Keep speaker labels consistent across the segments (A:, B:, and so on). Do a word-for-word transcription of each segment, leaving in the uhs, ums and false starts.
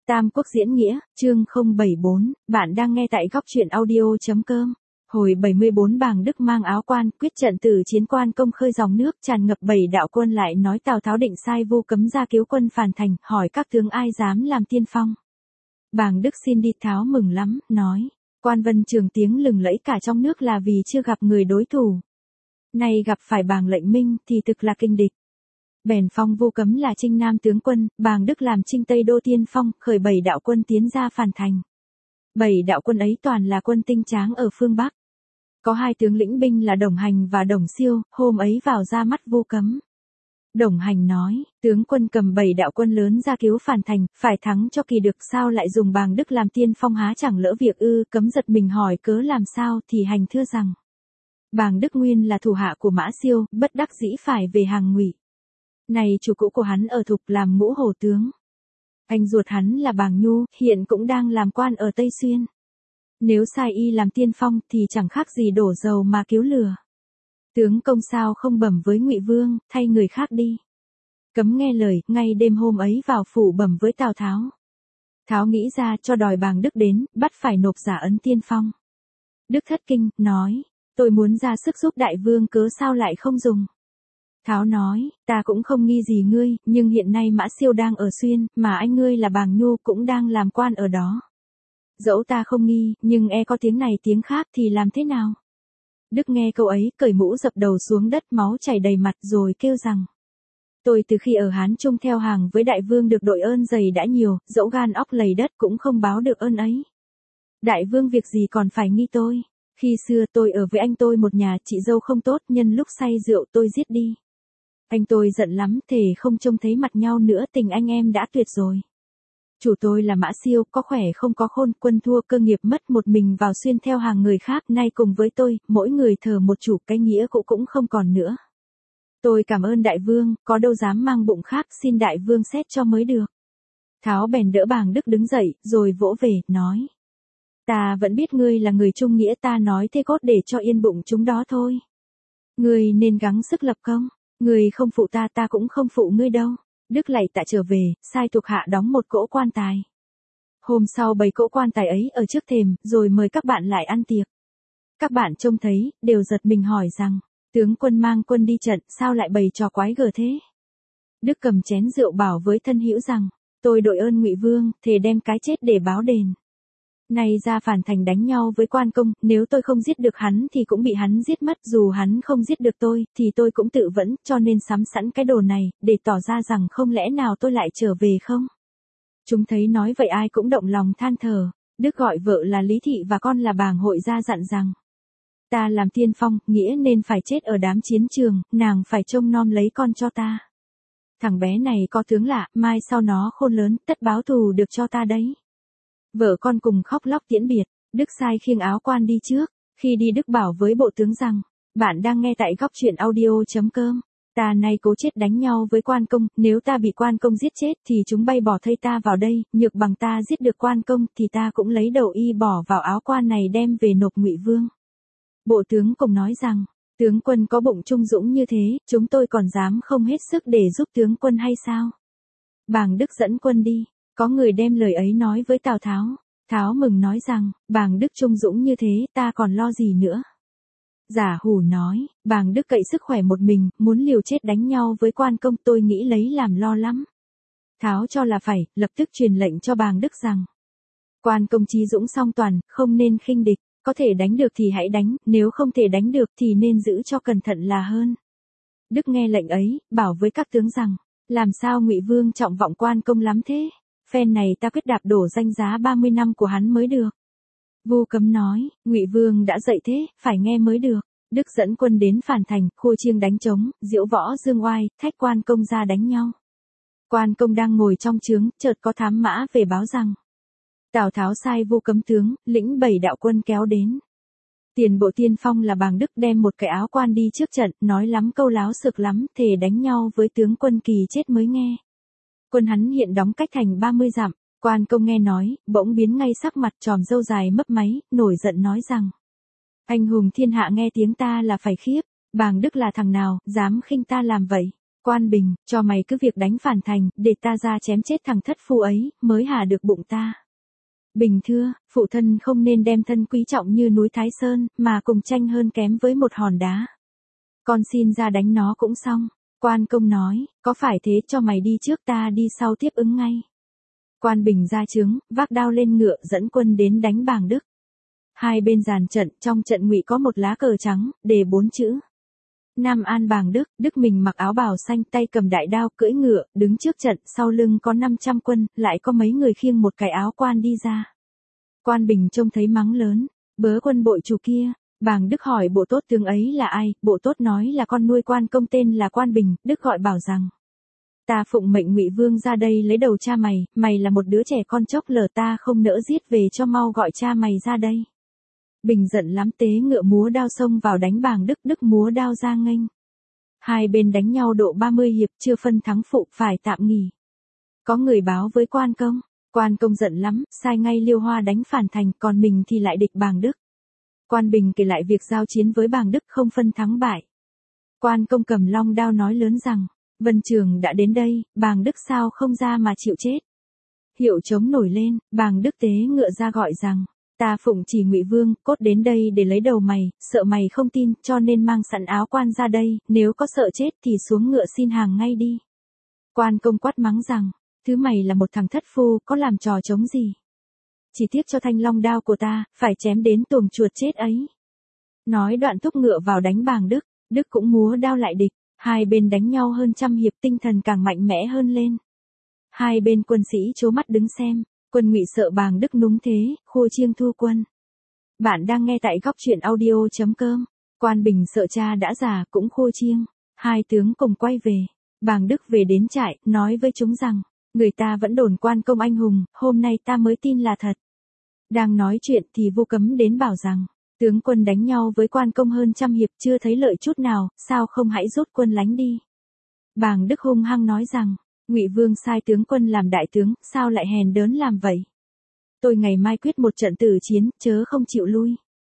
A: Tam Quốc diễn nghĩa, chương không bảy bốn, bạn đang nghe tại góc truyện audio.com. Hồi bảy mươi bốn Bàng Đức mang áo quan, quyết trận từ chiến Quan Công khơi dòng nước tràn ngập bảy đạo quân lại nói Tào Tháo định sai Vu Cấm ra cứu quân phản thành, hỏi các tướng ai dám làm tiên phong. Bàng Đức xin đi, Tháo mừng lắm, nói, Quan Vân Trường tiếng lừng lẫy cả trong nước là vì chưa gặp người đối thủ. Nay gặp phải Bàng Lệnh Minh thì thực là kinh địch. Bèn phong Vu Cấm là Trinh Nam tướng quân, Bàng Đức làm Trinh Tây Đô tiên phong, khởi bảy đạo quân tiến ra phản thành. Bảy đạo quân ấy toàn là quân tinh tráng ở phương Bắc. Có hai tướng lĩnh binh là Đồng Hành và Đồng Siêu, hôm ấy vào ra mắt Vu Cấm. Đồng Hành nói, tướng quân cầm bảy đạo quân lớn ra cứu phản thành, phải thắng cho kỳ được, sao lại dùng Bàng Đức làm tiên phong, há chẳng lỡ việc ư? Cấm giật mình hỏi cớ làm sao, thì Hành thưa rằng, Bàng Đức nguyên là thủ hạ của Mã Siêu, bất đắc dĩ phải về hàng Ngụy. Này chủ cũ của hắn ở Thục làm Ngũ Hổ tướng. Anh ruột hắn là Bàng Nhu, hiện cũng đang làm quan ở Tây Xuyên. Nếu sai y làm tiên phong thì chẳng khác gì đổ dầu mà cứu lửa. Tướng công sao không bẩm với Ngụy Vương, thay người khác đi. Cấm nghe lời, ngay đêm hôm ấy vào phủ bẩm với Tào Tháo. Tháo nghĩ ra cho đòi Bàng Đức đến, bắt phải nộp giả ấn tiên phong. Đức thất kinh, nói, tôi muốn ra sức giúp đại vương cớ sao lại không dùng. Tháo nói, ta cũng không nghi gì ngươi, nhưng hiện nay Mã Siêu đang ở Xuyên, mà anh ngươi là Bàng Nhu cũng đang làm quan ở đó. Dẫu ta không nghi, nhưng e có tiếng này tiếng khác thì làm thế nào? Đức nghe câu ấy, cởi mũ dập đầu xuống đất, máu chảy đầy mặt rồi kêu rằng, tôi từ khi ở Hán Trung theo hàng với đại vương được đội ơn dày đã nhiều, dẫu gan óc lầy đất cũng không báo được ơn ấy. Đại vương việc gì còn phải nghi tôi? Khi xưa tôi ở với anh tôi một nhà, chị dâu không tốt, nhân lúc say rượu tôi giết đi. Anh tôi giận lắm, thề không trông thấy mặt nhau nữa, tình anh em đã tuyệt rồi. Chủ tôi là Mã Siêu, có khỏe không có khôn, quân thua cơ nghiệp mất một mình vào Xuyên theo hàng người khác, nay cùng với tôi, mỗi người thờ một chủ, cái nghĩa cũ cũng không còn nữa. Tôi cảm ơn đại vương, có đâu dám mang bụng khác, xin đại vương xét cho mới được. Tháo bèn đỡ Bàng Đức đứng dậy, rồi vỗ về, nói. Ta vẫn biết ngươi là người trung nghĩa, ta nói thế cốt để cho yên bụng chúng đó thôi. Ngươi nên gắng sức lập công. Ngươi không phụ ta, ta cũng không phụ ngươi đâu. Đức lạy tạ trở về, sai thuộc hạ đóng một cỗ quan tài. Hôm sau bày cỗ quan tài ấy ở trước thềm, rồi mời các bạn lại ăn tiệc. Các bạn trông thấy, đều giật mình hỏi rằng, tướng quân mang quân đi trận, sao lại bày trò quái gở thế? Đức cầm chén rượu bảo với thân hữu rằng, tôi đội ơn Ngụy Vương, thề đem cái chết để báo đền. Nay ra phản thành đánh nhau với Quan Công, nếu tôi không giết được hắn thì cũng bị hắn giết mất, dù hắn không giết được tôi, thì tôi cũng tự vẫn, cho nên sắm sẵn cái đồ này, để tỏ ra rằng không lẽ nào tôi lại trở về không? Chúng thấy nói vậy ai cũng động lòng than thở. Đức gọi vợ là Lý Thị và con là Bàng Hội ra dặn rằng, ta làm tiên phong, nghĩa nên phải chết ở đám chiến trường, nàng phải trông nom lấy con cho ta. Thằng bé này có tướng lạ, mai sau nó khôn lớn, tất báo thù được cho ta đấy. Vợ con cùng khóc lóc tiễn biệt, Đức sai khiêng áo quan đi trước, khi đi Đức bảo với bộ tướng rằng, bạn đang nghe tại góc truyện audio.com, ta nay cố chết đánh nhau với Quan Công, nếu ta bị Quan Công giết chết thì chúng bay bỏ thây ta vào đây, nhược bằng ta giết được Quan Công thì ta cũng lấy đầu y bỏ vào áo quan này đem về nộp Ngụy Vương. Bộ tướng cùng nói rằng, tướng quân có bụng trung dũng như thế, chúng tôi còn dám không hết sức để giúp tướng quân hay sao? Bàng Đức dẫn quân đi. Có người đem lời ấy nói với Tào Tháo. Tháo mừng nói rằng, Bàng Đức trung dũng như thế, ta còn lo gì nữa. Giả Hủ nói, Bàng Đức cậy sức khỏe một mình, muốn liều chết đánh nhau với Quan Công, tôi nghĩ lấy làm lo lắm. Tháo cho là phải, lập tức truyền lệnh cho Bàng Đức rằng, Quan Công chí dũng song toàn, không nên khinh địch, có thể đánh được thì hãy đánh, nếu không thể đánh được thì nên giữ cho cẩn thận là hơn. Đức nghe lệnh ấy, bảo với các tướng rằng, làm sao Ngụy Vương trọng vọng Quan Công lắm thế? Phen này ta quyết đạp đổ danh giá ba mươi năm của hắn mới được. Vu Cấm nói, Ngụy Vương đã dậy thế, phải nghe mới được. Đức dẫn quân đến phản thành, khua chiêng đánh trống, diễu võ dương oai, thách Quan Công ra đánh nhau. Quan Công đang ngồi trong trướng, chợt có thám mã về báo rằng, Tào Tháo sai Vu Cấm tướng, lĩnh bảy đạo quân kéo đến. Tiền bộ tiên phong là Bàng Đức đem một cái áo quan đi trước trận, nói lắm câu láo sực lắm, thề đánh nhau với tướng quân kỳ chết mới nghe. Quân hắn hiện đóng cách thành ba mươi dặm, Quan Công nghe nói, bỗng biến ngay sắc mặt, tròm râu dài mấp máy, nổi giận nói rằng, anh hùng thiên hạ nghe tiếng ta là phải khiếp, Bàng Đức là thằng nào, dám khinh ta làm vậy. Quan Bình, cho mày cứ việc đánh phản thành, để ta ra chém chết thằng thất phu ấy, mới hà được bụng ta. Bình thưa, phụ thân không nên đem thân quý trọng như núi Thái Sơn, mà cùng tranh hơn kém với một hòn đá. Con xin ra đánh nó cũng xong. Quan Công nói, có phải thế, cho mày đi trước ta đi sau tiếp ứng ngay. Quan Bình ra trướng, vác đao lên ngựa dẫn quân đến đánh Bàng Đức. Hai bên dàn trận, trong trận ngụy có một lá cờ trắng, đề bốn chữ. Nam An Bàng Đức, Đức mình mặc áo bào xanh, tay cầm đại đao, cưỡi ngựa, đứng trước trận, sau lưng có năm trăm quân, lại có mấy người khiêng một cái áo quan đi ra. Quan Bình trông thấy mắng lớn, bớ quân bội chủ kia. Bàng Đức hỏi bộ tốt tướng ấy là ai, bộ tốt nói là con nuôi Quan Công tên là Quan Bình. Đức gọi bảo rằng, ta phụng mệnh Ngụy Vương ra đây lấy đầu cha mày, mày là một đứa trẻ con chốc lờ, ta không nỡ giết, về cho mau gọi cha mày ra đây. Bình giận lắm, tế ngựa múa đao xông vào đánh Bàng Đức, Đức múa đao ra nghênh. Hai bên đánh nhau độ ba mươi hiệp, chưa phân thắng phụ, phải tạm nghỉ. Có người báo với Quan Công, Quan Công giận lắm, sai ngay Liêu Hoa đánh phản thành, còn mình thì lại địch Bàng Đức. Quan Bình kể lại việc giao chiến với Bàng Đức không phân thắng bại. Quan Công cầm long đao nói lớn rằng, Vân Trường đã đến đây, Bàng Đức sao không ra mà chịu chết. Hiệu trống nổi lên, Bàng Đức tế ngựa ra gọi rằng, ta phụng chỉ Ngụy Vương, cốt đến đây để lấy đầu mày, sợ mày không tin, cho nên mang sẵn áo quan ra đây, nếu có sợ chết thì xuống ngựa xin hàng ngay đi. Quan Công quát mắng rằng, thứ mày là một thằng thất phu, có làm trò chống gì. Chỉ tiếc cho thanh long đao của ta, phải chém đến tuồng chuột chết ấy. Nói đoạn thúc ngựa vào đánh Bàng Đức, Đức cũng múa đao lại địch, hai bên đánh nhau hơn trăm hiệp, tinh thần càng mạnh mẽ hơn lên. Hai bên quân sĩ trố mắt đứng xem, quân Ngụy sợ Bàng Đức núng thế, khua chiêng thu quân. Bạn đang nghe tại góc truyện audio chấm com. Quan Bình sợ cha đã già cũng khua chiêng, hai tướng cùng quay về. Bàng Đức về đến trại, nói với chúng rằng, người ta vẫn đồn Quan Công anh hùng, hôm nay ta mới tin là thật. Đang nói chuyện thì Vu Cấm đến bảo rằng, tướng quân đánh nhau với Quan Công hơn trăm hiệp chưa thấy lợi chút nào, sao không hãy rút quân lánh đi. Bàng Đức hung hăng nói rằng, Ngụy Vương sai tướng quân làm đại tướng, sao lại hèn đớn làm vậy? Tôi ngày mai quyết một trận tử chiến, chớ không chịu lui.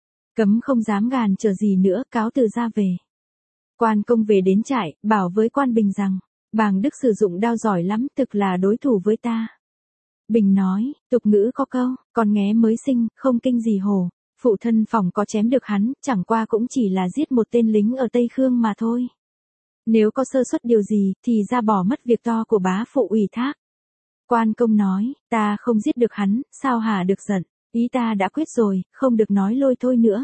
A: Cấm không dám gàn chờ gì nữa, cáo từ ra về. Quan Công về đến trại, bảo với Quan Bình rằng, Bàng Đức sử dụng đao giỏi lắm, thực là đối thủ với ta. Bình nói, tục ngữ có câu, con nghé mới sinh, không kinh gì hổ. Phụ thân phòng có chém được hắn, chẳng qua cũng chỉ là giết một tên lính ở Tây Khương mà thôi. Nếu có sơ suất điều gì, thì ra bỏ mất việc to của bá phụ ủy thác. Quan Công nói, ta không giết được hắn, sao hả được giận, ý ta đã quyết rồi, không được nói lôi thôi nữa.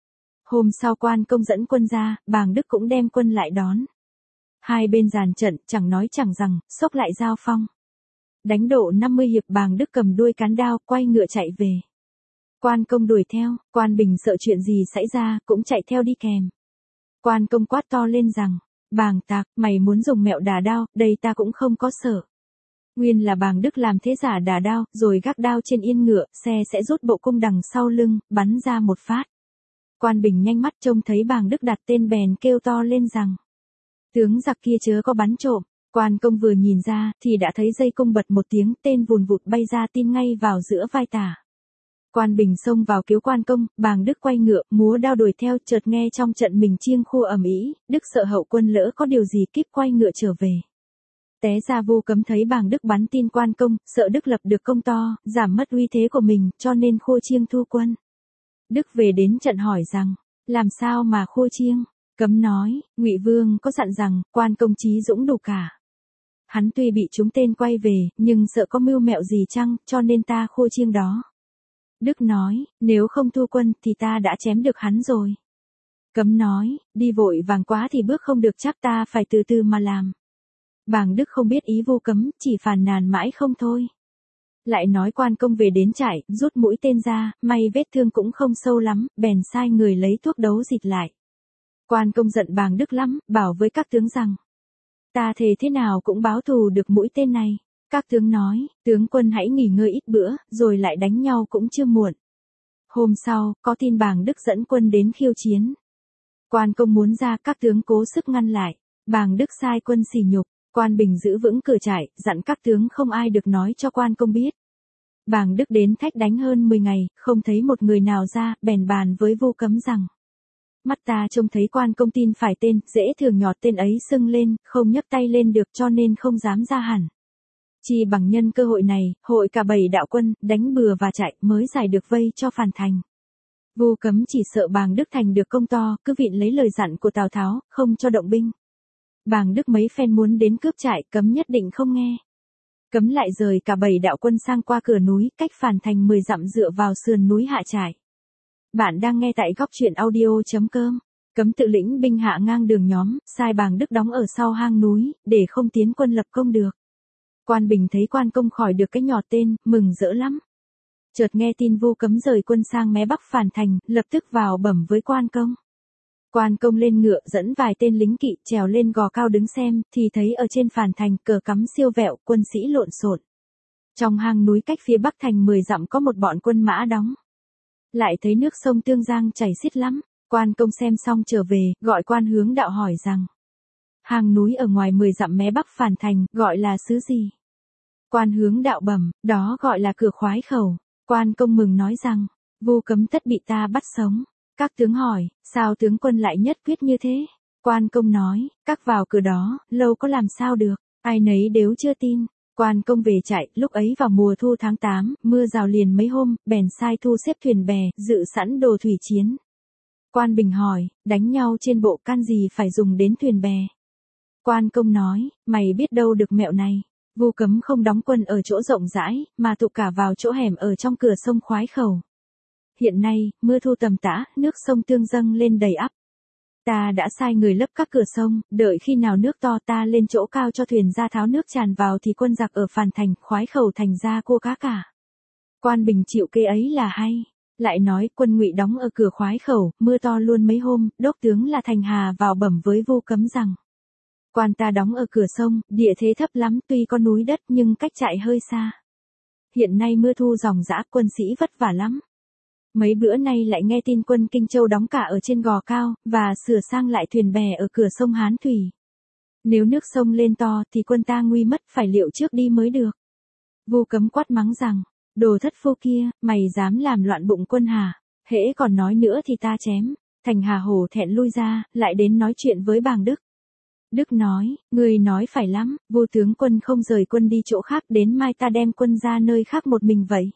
A: Hôm sau Quan Công dẫn quân ra, Bàng Đức cũng đem quân lại đón. Hai bên dàn trận, chẳng nói chẳng rằng, xốc lại giao phong. Đánh độ năm mươi hiệp, Bàng Đức cầm đuôi cán đao, quay ngựa chạy về. Quan Công đuổi theo, Quan Bình sợ chuyện gì xảy ra, cũng chạy theo đi kèm. Quan Công quát to lên rằng, Bàng tạc, mày muốn dùng mẹo đà đao, đây ta cũng không có sợ. Nguyên là Bàng Đức làm thế giả đà đao, rồi gác đao trên yên ngựa, xe sẽ rút bộ cung đằng sau lưng, bắn ra một phát. Quan Bình nhanh mắt trông thấy Bàng Đức đặt tên bèn kêu to lên rằng, tướng giặc kia chớ có bắn trộm. Quan Công vừa nhìn ra, thì đã thấy dây cung bật một tiếng, tên vùn vụt bay ra tin ngay vào giữa vai tả. Quan Bình xông vào cứu Quan Công, Bàng Đức quay ngựa, múa đao đuổi theo, chợt nghe trong trận mình chiêng khua ầm ĩ, Đức sợ hậu quân lỡ có điều gì kíp quay ngựa trở về. Té ra Vu Cấm thấy Bàng Đức bắn tin Quan Công, sợ Đức lập được công to, giảm mất uy thế của mình, cho nên khua chiêng thu quân. Đức về đến trận hỏi rằng, làm sao mà khua chiêng? Cấm nói, Ngụy Vương có dặn rằng, Quan Công chí dũng đủ cả. Hắn tuy bị chúng tên quay về, nhưng sợ có mưu mẹo gì chăng, cho nên ta khua chiêng đó. Đức nói, nếu không thu quân thì ta đã chém được hắn rồi. Cấm nói, đi vội vàng quá thì bước không được, chắc ta phải từ từ mà làm. Bàng Đức không biết ý Vu Cấm, chỉ phàn nàn mãi không thôi. Lại nói Quan Công về đến trại, rút mũi tên ra, may vết thương cũng không sâu lắm, bèn sai người lấy thuốc đấu dịch lại. Quan Công giận Bàng Đức lắm, bảo với các tướng rằng, ta thề thế nào cũng báo thù được mũi tên này. Các tướng nói, tướng quân hãy nghỉ ngơi ít bữa, rồi lại đánh nhau cũng chưa muộn. Hôm sau, có tin Bàng Đức dẫn quân đến khiêu chiến. Quan Công muốn ra, các tướng cố sức ngăn lại. Bàng Đức sai quân sỉ nhục, Quan Bình giữ vững cửa trại, dặn các tướng không ai được nói cho Quan Công biết. Bàng Đức đến thách đánh hơn mười ngày, không thấy một người nào ra, bèn bàn với Vu Cấm rằng, Mắt ta trông thấy quan công tin phải tên, dễ thường nhọt tên ấy sưng lên, không nhấc tay lên được cho nên không dám ra hẳn. Chỉ bằng nhân cơ hội này, hội cả bảy đạo quân, đánh bừa và chạy mới giải được vây cho phản thành. Vu Cấm chỉ sợ Bàng Đức thành được công to, cứ vịn lấy lời dặn của Tào Tháo, không cho động binh. Bàng Đức mấy phen muốn đến cướp trại, Cấm nhất định không nghe. Cấm lại rời cả bảy đạo quân sang qua cửa núi, cách phản thành mười dặm dựa vào sườn núi hạ trại. Bạn đang nghe tại góc truyện audio.com. Cấm tự lĩnh binh hạ ngang đường nhóm, sai Bàng Đức đóng ở sau hang núi, để không tiến quân lập công được. Quan Bình thấy quan công khỏi được cái nhọt tên, mừng rỡ lắm. Chợt nghe tin Vu Cấm rời quân sang mé bắc phản thành, lập tức vào bẩm với quan công. Quan công lên ngựa dẫn vài tên lính kỵ trèo lên gò cao đứng xem, thì thấy ở trên phản thành cờ cắm siêu vẹo, quân sĩ lộn xộn. Trong hang núi cách phía bắc thành mười dặm có một bọn quân mã đóng. Lại thấy nước sông Tương Giang chảy xiết lắm, quan công xem xong trở về, gọi quan hướng đạo hỏi rằng. Hang núi ở ngoài mười dặm mé bắc phản thành, gọi là xứ gì? Quan hướng đạo bẩm, đó gọi là cửa Khoái Khẩu. Quan công mừng nói rằng, Vu Cấm tất bị ta bắt sống. Các tướng hỏi, sao tướng quân lại nhất quyết như thế? Quan công nói, các vào cửa đó, lâu có làm sao được, ai nấy đều chưa tin. Quan công về chạy, lúc ấy vào mùa thu tháng tám, mưa rào liền mấy hôm, bèn sai thu xếp thuyền bè, dự sẵn đồ thủy chiến. Quan Bình hỏi, đánh nhau trên bộ can gì phải dùng đến thuyền bè? Quan công nói, mày biết đâu được mẹo này. Vu Cấm không đóng quân ở chỗ rộng rãi, mà tụ cả vào chỗ hẻm ở trong cửa sông Khoái Khẩu. Hiện nay, mưa thu tầm tã, nước sông Tương dâng lên đầy ắp. Ta đã sai người lấp các cửa sông, đợi khi nào nước to ta lên chỗ cao cho thuyền ra tháo nước tràn vào thì quân giặc ở phản thành, Khoái Khẩu thành ra cua cá cả. Quan Bình chịu kế ấy là hay. Lại nói quân Ngụy đóng ở cửa Khoái Khẩu, mưa to luôn mấy hôm, đốc tướng là Thành Hà vào bẩm với Vu Cấm rằng. Quan ta đóng ở cửa sông, địa thế thấp lắm, tuy có núi đất nhưng cách chạy hơi xa. Hiện nay mưa thu ròng rã, quân sĩ vất vả lắm. Mấy bữa nay lại nghe tin quân Kinh Châu đóng cả ở trên gò cao, và sửa sang lại thuyền bè ở cửa sông Hán Thủy. Nếu nước sông lên to thì quân ta nguy mất, phải liệu trước đi mới được. Vu Cấm quát mắng rằng, đồ thất phu kia, mày dám làm loạn bụng quân hả? Hễ còn nói nữa thì ta chém. Thành Hà hổ thẹn lui ra, lại đến nói chuyện với Bàng Đức. Đức nói, người nói phải lắm, Vu tướng quân không rời quân đi chỗ khác, đến mai ta đem quân ra nơi khác một mình vậy.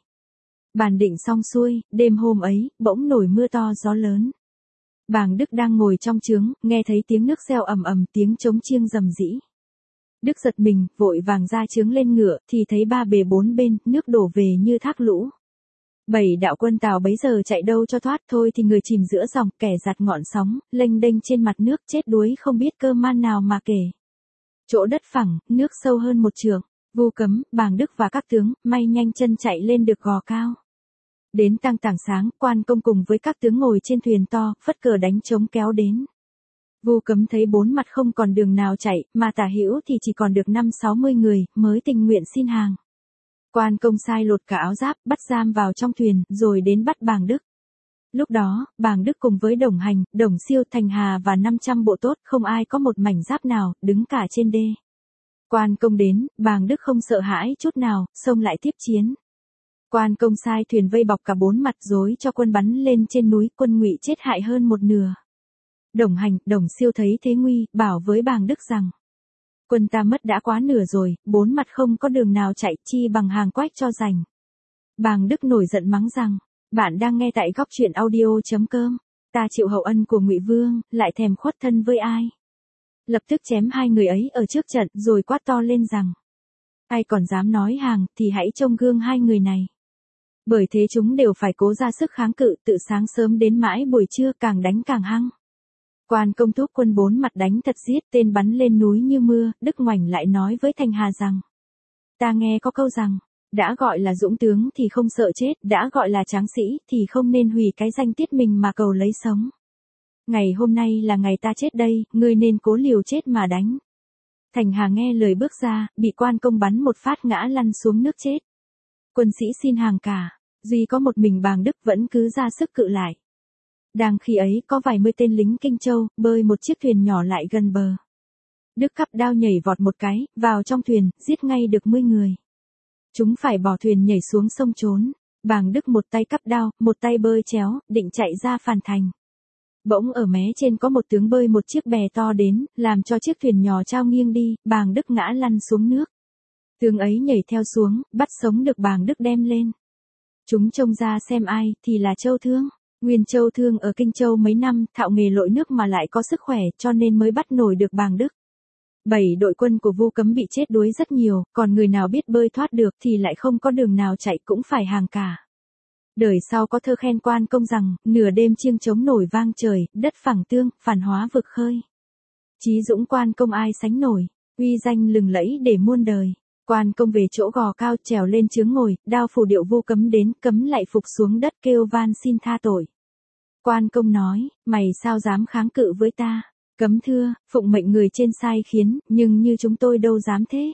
A: Bàn định xong xuôi, đêm hôm ấy, bỗng nổi mưa to gió lớn. Bàng Đức đang ngồi trong trướng, nghe thấy tiếng nước reo ầm ầm, tiếng trống chiêng rầm rĩ. Đức giật mình, vội vàng ra trướng lên ngựa, thì thấy ba bề bốn bên, nước đổ về như thác lũ. Bảy đạo quân Tào bấy giờ chạy đâu cho thoát, thôi thì người chìm giữa dòng, kẻ giặt ngọn sóng, lênh đênh trên mặt nước, chết đuối không biết cơ man nào mà kể. Chỗ đất phẳng, nước sâu hơn một trượng, Vu Cấm, Bàng Đức và các tướng, may nhanh chân chạy lên được gò cao. Đến tăng tảng sáng, quan công cùng với các tướng ngồi trên thuyền to, phất cờ đánh trống kéo đến. Vu Cấm thấy bốn mặt không còn đường nào chạy, mà tả hữu thì chỉ còn được năm sáu mươi người, mới tình nguyện xin hàng. Quan công sai lột cả áo giáp, bắt giam vào trong thuyền, rồi đến bắt Bàng Đức. Lúc đó, Bàng Đức cùng với Đồng Hành, Đồng Siêu, Thành Hà và năm trăm bộ tốt, không ai có một mảnh giáp nào, đứng cả trên đê. Quan công đến, Bàng Đức không sợ hãi chút nào, xông lại tiếp chiến. Quan công sai thuyền vây bọc cả bốn mặt, dối cho quân bắn lên trên núi, quân Ngụy chết hại hơn một nửa. Đồng Hành, Đồng Siêu thấy thế nguy, bảo với Bàng Đức rằng. Quân ta mất đã quá nửa rồi, bốn mặt không có đường nào chạy, chi bằng hàng quách cho rành. Bàng Đức nổi giận mắng rằng, bạn đang nghe tại góc truyện audio.com, ta chịu hậu ân của Ngụy Vương, lại thèm khuất thân với ai. Lập tức chém hai người ấy ở trước trận, rồi quát to lên rằng, ai còn dám nói hàng, thì hãy trông gương hai người này. Bởi thế chúng đều phải cố ra sức kháng cự, từ sáng sớm đến mãi buổi trưa, càng đánh càng hăng. Quan công thúc quân bốn mặt đánh thật giết, tên bắn lên núi như mưa. Đức Ngoảnh lại nói với Thành Hà rằng, ta nghe có câu rằng, đã gọi là dũng tướng thì không sợ chết, đã gọi là tráng sĩ thì không nên hủy cái danh tiết mình mà cầu lấy sống. Ngày hôm nay là ngày ta chết đây, ngươi nên cố liều chết mà đánh. Thành Hà nghe lời bước ra, bị quan công bắn một phát ngã lăn xuống nước chết. Quân sĩ xin hàng cả, duy có một mình Bàng Đức vẫn cứ ra sức cự lại. Đang khi ấy có vài mươi tên lính Kinh Châu, bơi một chiếc thuyền nhỏ lại gần bờ. Đức cắp đao nhảy vọt một cái, vào trong thuyền, giết ngay được mươi người. Chúng phải bỏ thuyền nhảy xuống sông trốn. Bàng Đức một tay cắp đao, một tay bơi chéo, định chạy ra phản thành. Bỗng ở mé trên có một tướng bơi một chiếc bè to đến, làm cho chiếc thuyền nhỏ trao nghiêng đi, Bàng Đức ngã lăn xuống nước. Tướng ấy nhảy theo xuống, bắt sống được Bàng Đức đem lên. Chúng trông ra xem ai, thì là Châu Thương. Nguyên Châu Thương ở Kinh Châu mấy năm, thạo nghề lội nước mà lại có sức khỏe, cho nên mới bắt nổi được Bàng Đức. Bảy đội quân của Vu Cấm bị chết đuối rất nhiều, còn người nào biết bơi thoát được thì lại không có đường nào chạy cũng phải hàng cả. Đời sau có thơ khen Quan Công rằng, nửa đêm chiêng trống nổi vang trời, đất phẳng tương, phản hóa vực khơi. Chí dũng Quan Công ai sánh nổi, uy danh lừng lẫy để muôn đời. Quan Công về chỗ gò cao trèo lên chướng ngồi, đao phủ điệu Vu Cấm đến, Cấm lại phục xuống đất kêu van xin tha tội. Quan Công nói, mày sao dám kháng cự với ta? Cấm thưa, phụng mệnh người trên sai khiến, nhưng như chúng tôi đâu dám thế.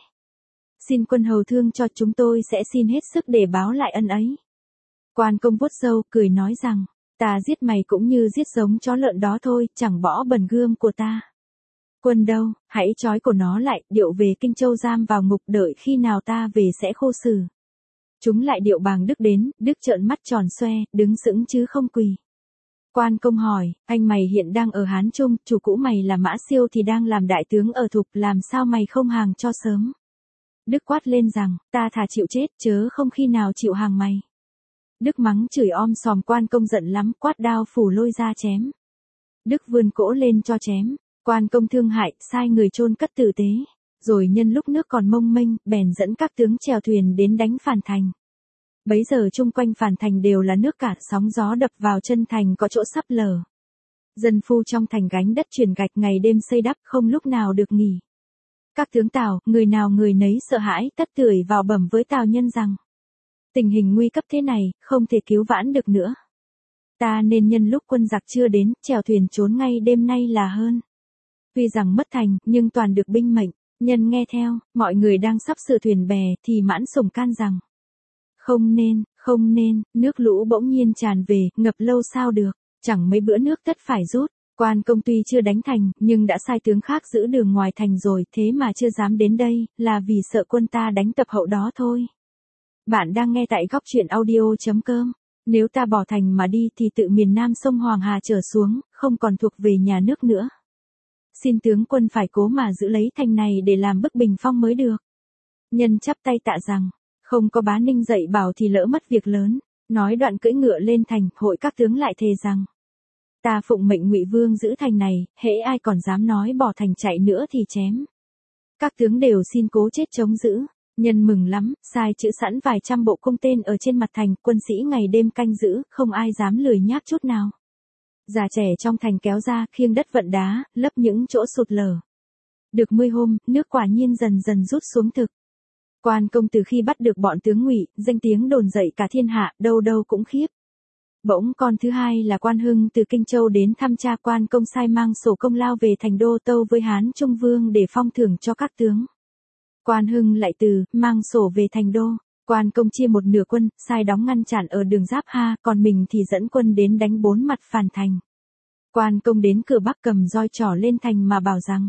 A: Xin quân hầu thương cho chúng tôi sẽ xin hết sức để báo lại ân ấy. Quan Công vuốt râu, cười nói rằng, ta giết mày cũng như giết giống chó lợn đó thôi, chẳng bỏ bẩn gươm của ta. Quân đâu, hãy trói của nó lại, điệu về Kinh Châu giam vào ngục, đợi khi nào ta về sẽ khô xử. Chúng lại điệu Bàng Đức đến, Đức trợn mắt tròn xoe, đứng sững chứ không quỳ. Quan Công hỏi, anh mày hiện đang ở Hán Trung, chủ cũ mày là Mã Siêu thì đang làm đại tướng ở Thục, làm sao mày không hàng cho sớm? Đức quát lên rằng, ta thà chịu chết, chớ không khi nào chịu hàng mày. Đức mắng chửi om sòm. Quan Công giận lắm, quát đao phủ lôi ra chém. Đức vươn cỗ lên cho chém. Quan Công thương hại, sai người chôn cất tử tế. Rồi nhân lúc nước còn mông mênh, bèn dẫn các tướng chèo thuyền đến đánh phản thành. Bấy giờ chung quanh phản thành đều là nước cả, sóng gió đập vào chân thành có chỗ sắp lở. Dân phu trong thành gánh đất chuyển gạch ngày đêm xây đắp không lúc nào được nghỉ. Các tướng Tào, người nào người nấy sợ hãi, tất tưởi vào bẩm với Tào Nhân rằng, tình hình nguy cấp thế này, không thể cứu vãn được nữa. Ta nên nhân lúc quân giặc chưa đến, chèo thuyền trốn ngay đêm nay là hơn. Tuy rằng mất thành, nhưng toàn được binh mệnh. Nhân nghe theo, mọi người đang sắp sửa thuyền bè, thì Mãn Sủng can rằng, không nên, không nên, nước lũ bỗng nhiên tràn về, ngập lâu sao được, chẳng mấy bữa nước tất phải rút. Quan Công tuy chưa đánh thành, nhưng đã sai tướng khác giữ đường ngoài thành rồi, thế mà chưa dám đến đây, là vì sợ quân ta đánh tập hậu đó thôi. Bạn đang nghe tại góc truyện audio chấm com. Nếu ta bỏ thành mà đi thì tự miền Nam sông Hoàng Hà trở xuống, không còn thuộc về nhà nước nữa. Xin tướng quân phải cố mà giữ lấy thành này để làm bức bình phong mới được. Nhân chắp tay tạ rằng, không có Bá Ninh dạy bảo thì lỡ mất việc lớn. Nói đoạn cưỡi ngựa lên thành, hội các tướng lại thề rằng, ta phụng mệnh Ngụy Vương giữ thành này, hễ ai còn dám nói bỏ thành chạy nữa thì chém. Các tướng đều xin cố chết chống giữ. Nhân mừng lắm, sai chữ sẵn vài trăm bộ cung tên ở trên mặt thành, quân sĩ ngày đêm canh giữ, không ai dám lười nhác chút nào. Già trẻ trong thành kéo ra, khiêng đất vận đá, lấp những chỗ sụt lở. Được mươi hôm, nước quả nhiên dần dần rút xuống thực. Quan Công từ khi bắt được bọn tướng Ngụy, danh tiếng đồn dậy cả thiên hạ, đâu đâu cũng khiếp. Bỗng con thứ hai là Quan Hưng từ Kinh Châu đến thăm cha. Quan Công sai mang sổ công lao về thành đô tâu với Hán Trung Vương để phong thưởng cho các tướng. Quan Hưng lại từ, mang sổ về thành đô. Quan Công chia một nửa quân, sai đóng ngăn chặn ở đường Giáp Ha, còn mình thì dẫn quân đến đánh bốn mặt phản thành. Quan Công đến cửa Bắc cầm roi trỏ lên thành mà bảo rằng,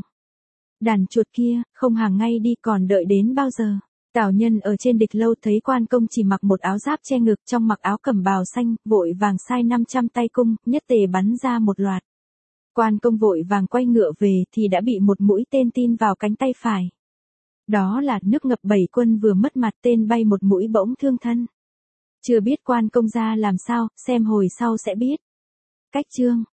A: đàn chuột kia, không hàng ngay đi, còn đợi đến bao giờ? Tào Nhân ở trên địch lâu thấy Quan Công chỉ mặc một áo giáp che ngực, trong mặc áo cẩm bào xanh, vội vàng sai năm trăm tay cung, nhất tề bắn ra một loạt. Quan Công vội vàng quay ngựa về thì đã bị một mũi tên tin vào cánh tay phải. Đó là nước ngập bảy quân vừa mất mặt, tên bay một mũi bỗng thương thân. Chưa biết Quan Công ra làm sao, xem hồi sau sẽ biết. Cách chương